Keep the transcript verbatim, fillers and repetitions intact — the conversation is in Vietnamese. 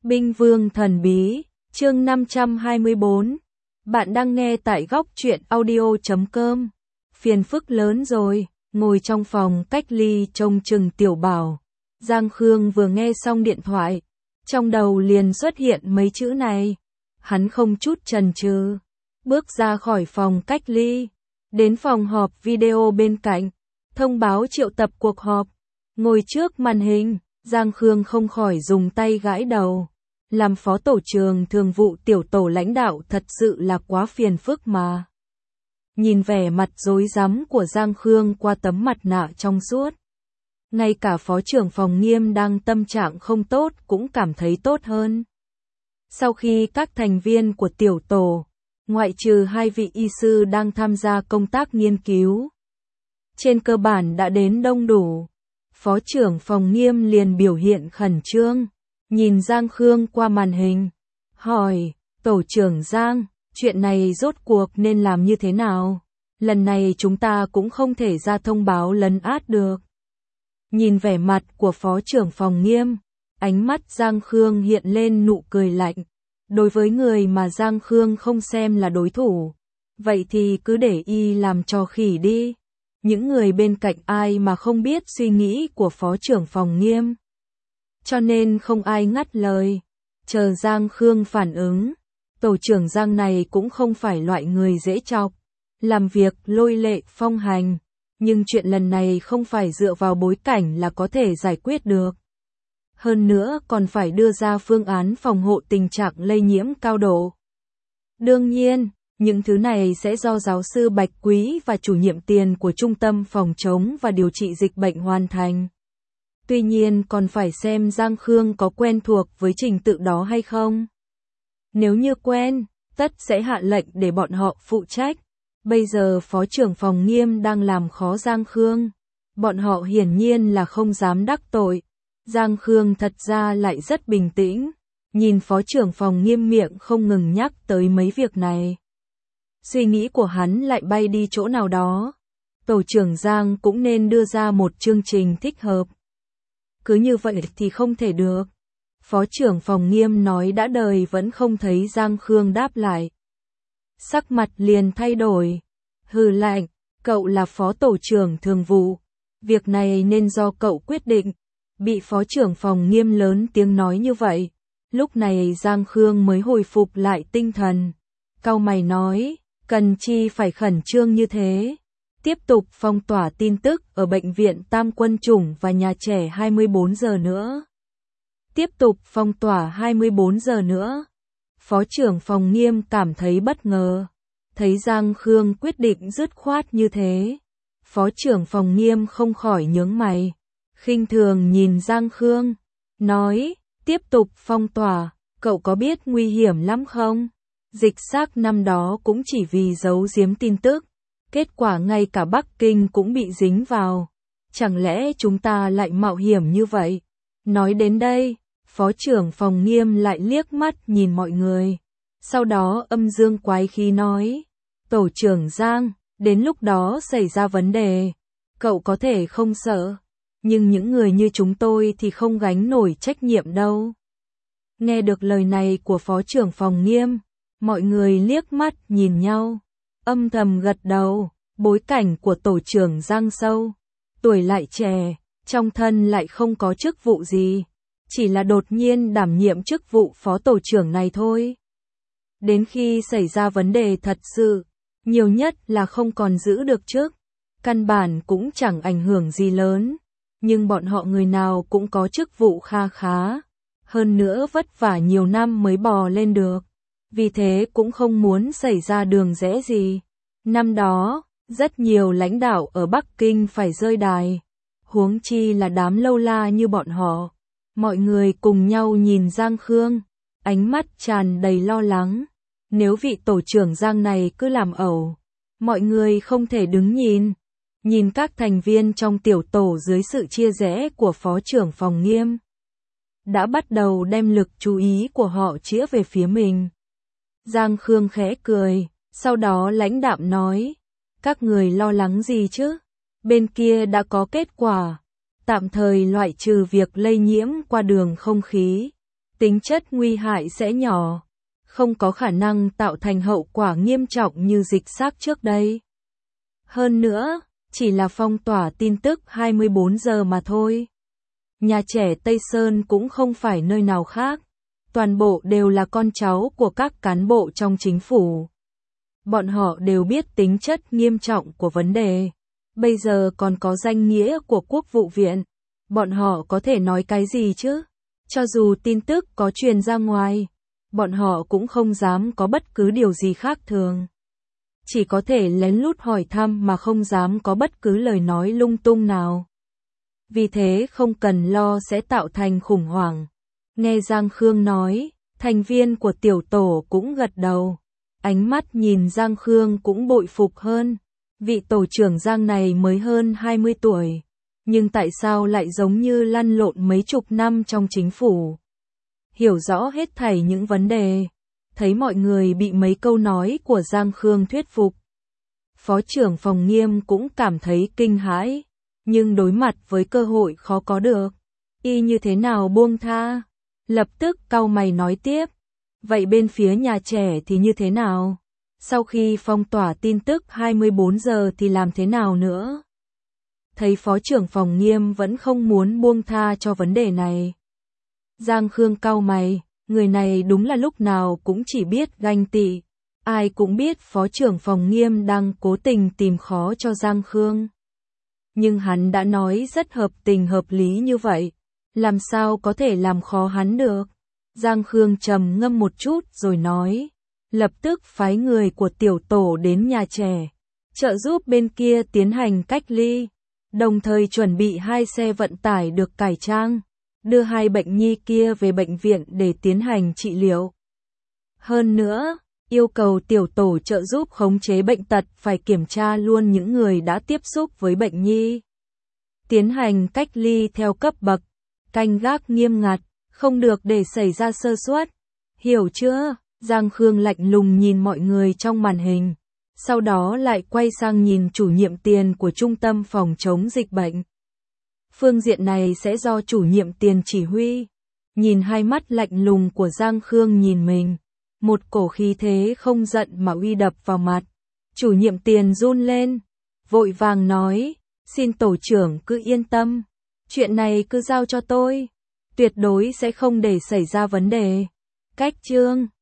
Binh Vương Thần Bí, chương năm trăm hai mươi tư. Bạn đang nghe tại góc truyện audio chấm com. Phiền phức lớn rồi, ngồi trong phòng cách ly trông chừng Tiểu Bảo. Giang Khương vừa nghe xong điện thoại, trong đầu liền xuất hiện mấy chữ này. Hắn không chút chần chừ, bước ra khỏi phòng cách ly, đến phòng họp video bên cạnh, thông báo triệu tập cuộc họp. Ngồi trước màn hình, Giang Khương không khỏi dùng tay gãi đầu. Làm phó tổ trường thường vụ tiểu tổ lãnh đạo thật sự là quá phiền phức mà. Nhìn vẻ mặt rối rắm của Giang Khương qua tấm mặt nạ trong suốt. Ngay cả phó trưởng phòng Nghiêm đang tâm trạng không tốt cũng cảm thấy tốt hơn. Sau khi các thành viên của tiểu tổ, ngoại trừ hai vị y sư đang tham gia công tác nghiên cứu, trên cơ bản đã đến đông đủ, phó trưởng phòng Nghiêm liền biểu hiện khẩn trương. Nhìn Giang Khương qua màn hình, hỏi, tổ trưởng Giang, chuyện này rốt cuộc nên làm như thế nào? Lần này chúng ta cũng không thể ra thông báo lấn át được. Nhìn vẻ mặt của phó trưởng phòng Nghiêm, ánh mắt Giang Khương hiện lên nụ cười lạnh. Đối với người mà Giang Khương không xem là đối thủ, vậy thì cứ để y làm trò khỉ đi. Những người bên cạnh ai mà không biết suy nghĩ của phó trưởng phòng Nghiêm. Cho nên không ai ngắt lời, chờ Giang Khương phản ứng. Tổ trưởng Giang này cũng không phải loại người dễ chọc, làm việc lôi lệ phong hành, nhưng chuyện lần này không phải dựa vào bối cảnh là có thể giải quyết được. Hơn nữa còn phải đưa ra phương án phòng hộ tình trạng lây nhiễm cao độ. Đương nhiên, những thứ này sẽ do giáo sư Bạch Quý và chủ nhiệm tiền của Trung tâm Phòng chống và Điều trị Dịch bệnh hoàn thành. Tuy nhiên còn phải xem Giang Khương có quen thuộc với trình tự đó hay không. Nếu như quen, tất sẽ hạ lệnh để bọn họ phụ trách. Bây giờ phó trưởng phòng Nghiêm đang làm khó Giang Khương. Bọn họ hiển nhiên là không dám đắc tội. Giang Khương thật ra lại rất bình tĩnh. Nhìn phó trưởng phòng Nghiêm miệng không ngừng nhắc tới mấy việc này. Suy nghĩ của hắn lại bay đi chỗ nào đó. Tổ trưởng Giang cũng nên đưa ra một chương trình thích hợp. Cứ như vậy thì không thể được. Phó trưởng phòng Nghiêm nói đã đời vẫn không thấy Giang Khương đáp lại. Sắc mặt liền thay đổi. Hừ lạnh, cậu là phó tổ trưởng thường vụ. Việc này nên do cậu quyết định. Bị phó trưởng phòng Nghiêm lớn tiếng nói như vậy. Lúc này Giang Khương mới hồi phục lại tinh thần. Cau mày nói, cần chi phải khẩn trương như thế. Tiếp tục phong tỏa tin tức ở bệnh viện Tam Quân Chủng và nhà trẻ hai mươi bốn giờ nữa. Tiếp tục phong tỏa hai mươi bốn giờ nữa. Phó trưởng phòng Nghiêm cảm thấy bất ngờ. Thấy Giang Khương quyết định dứt khoát như thế. Phó trưởng phòng Nghiêm không khỏi nhướng mày. Khinh thường nhìn Giang Khương. Nói, tiếp tục phong tỏa, cậu có biết nguy hiểm lắm không? Dịch xác năm đó cũng chỉ vì giấu giếm tin tức. Kết quả ngay cả Bắc Kinh cũng bị dính vào. Chẳng lẽ chúng ta lại mạo hiểm như vậy? Nói đến đây, phó trưởng phòng Nghiêm lại liếc mắt nhìn mọi người. Sau đó âm dương quái khí nói. Tổ trưởng Giang, đến lúc đó xảy ra vấn đề. Cậu có thể không sợ. Nhưng những người như chúng tôi thì không gánh nổi trách nhiệm đâu. Nghe được lời này của phó trưởng phòng Nghiêm, mọi người liếc mắt nhìn nhau. Âm thầm gật đầu, bối cảnh của tổ trưởng Giang sâu, tuổi lại trẻ, trong thân lại không có chức vụ gì, chỉ là đột nhiên đảm nhiệm chức vụ phó tổ trưởng này thôi. Đến khi xảy ra vấn đề thật sự, nhiều nhất là không còn giữ được chức, căn bản cũng chẳng ảnh hưởng gì lớn, nhưng bọn họ người nào cũng có chức vụ kha khá, hơn nữa vất vả nhiều năm mới bò lên được, vì thế cũng không muốn xảy ra đường rẽ gì. Năm đó, rất nhiều lãnh đạo ở Bắc Kinh phải rơi đài, huống chi là đám lâu la như bọn họ. Mọi người cùng nhau nhìn Giang Khương, ánh mắt tràn đầy lo lắng. Nếu vị tổ trưởng Giang này cứ làm ẩu, mọi người không thể đứng nhìn. Nhìn các thành viên trong tiểu tổ dưới sự chia rẽ của phó trưởng phòng Nghiêm, đã bắt đầu đem lực chú ý của họ chĩa về phía mình. Giang Khương khẽ cười. Sau đó lãnh đạm nói, các người lo lắng gì chứ? Bên kia đã có kết quả, tạm thời loại trừ việc lây nhiễm qua đường không khí. tính chất nguy hại sẽ nhỏ, không có khả năng tạo thành hậu quả nghiêm trọng như dịch xác trước đây. Hơn nữa, chỉ là phong tỏa tin tức hai mươi bốn giờ mà thôi. Nhà trẻ Tây Sơn cũng không phải nơi nào khác, toàn bộ đều là con cháu của các cán bộ trong chính phủ. Bọn họ đều biết tính chất nghiêm trọng của vấn đề, bây giờ còn có danh nghĩa của Quốc vụ viện, bọn họ có thể nói cái gì chứ? Cho dù tin tức có truyền ra ngoài, bọn họ cũng không dám có bất cứ điều gì khác thường. Chỉ có thể lén lút hỏi thăm mà không dám có bất cứ lời nói lung tung nào. Vì thế không cần lo sẽ tạo thành khủng hoảng. Nghe Giang Khương nói, thành viên của tiểu tổ cũng gật đầu. Ánh mắt nhìn Giang Khương cũng bội phục hơn. Vị tổ trưởng Giang này mới hơn hai mươi tuổi. Nhưng tại sao lại giống như lăn lộn mấy chục năm trong chính phủ? Hiểu rõ hết thảy những vấn đề. Thấy mọi người bị mấy câu nói của Giang Khương thuyết phục. Phó trưởng phòng Nghiêm cũng cảm thấy kinh hãi. Nhưng đối mặt với cơ hội khó có được. Y như thế nào buông tha? Lập tức cau mày nói tiếp. Vậy bên phía nhà trẻ thì như thế nào? Sau khi phong tỏa tin tức hai mươi bốn giờ thì làm thế nào nữa? Thấy phó trưởng phòng Nghiêm vẫn không muốn buông tha cho vấn đề này. Giang Khương cau mày, người này đúng là lúc nào cũng chỉ biết ganh tị. Ai cũng biết phó trưởng phòng Nghiêm đang cố tình tìm khó cho Giang Khương. Nhưng hắn đã nói rất hợp tình hợp lý như vậy, làm sao có thể làm khó hắn được? Giang Khương trầm ngâm một chút rồi nói, lập tức phái người của tiểu tổ đến nhà trẻ, trợ giúp bên kia tiến hành cách ly, đồng thời chuẩn bị hai xe vận tải được cải trang, đưa hai bệnh nhi kia về bệnh viện để tiến hành trị liệu. Hơn nữa, yêu cầu tiểu tổ trợ giúp khống chế bệnh tật phải kiểm tra luôn những người đã tiếp xúc với bệnh nhi. Tiến hành cách ly theo cấp bậc, canh gác nghiêm ngặt, không được để xảy ra sơ suất. Hiểu chưa? Giang Khương lạnh lùng nhìn mọi người trong màn hình, sau đó lại quay sang nhìn chủ nhiệm tiền của trung tâm phòng chống dịch bệnh. Phương diện này sẽ do chủ nhiệm tiền chỉ huy. Nhìn hai mắt lạnh lùng của Giang Khương nhìn mình, một cổ khí thế không giận mà uy đập vào mặt. Chủ nhiệm tiền run lên, vội vàng nói, xin tổ trưởng cứ yên tâm, chuyện này cứ giao cho tôi, tuyệt đối sẽ không để xảy ra vấn đề. Cách chương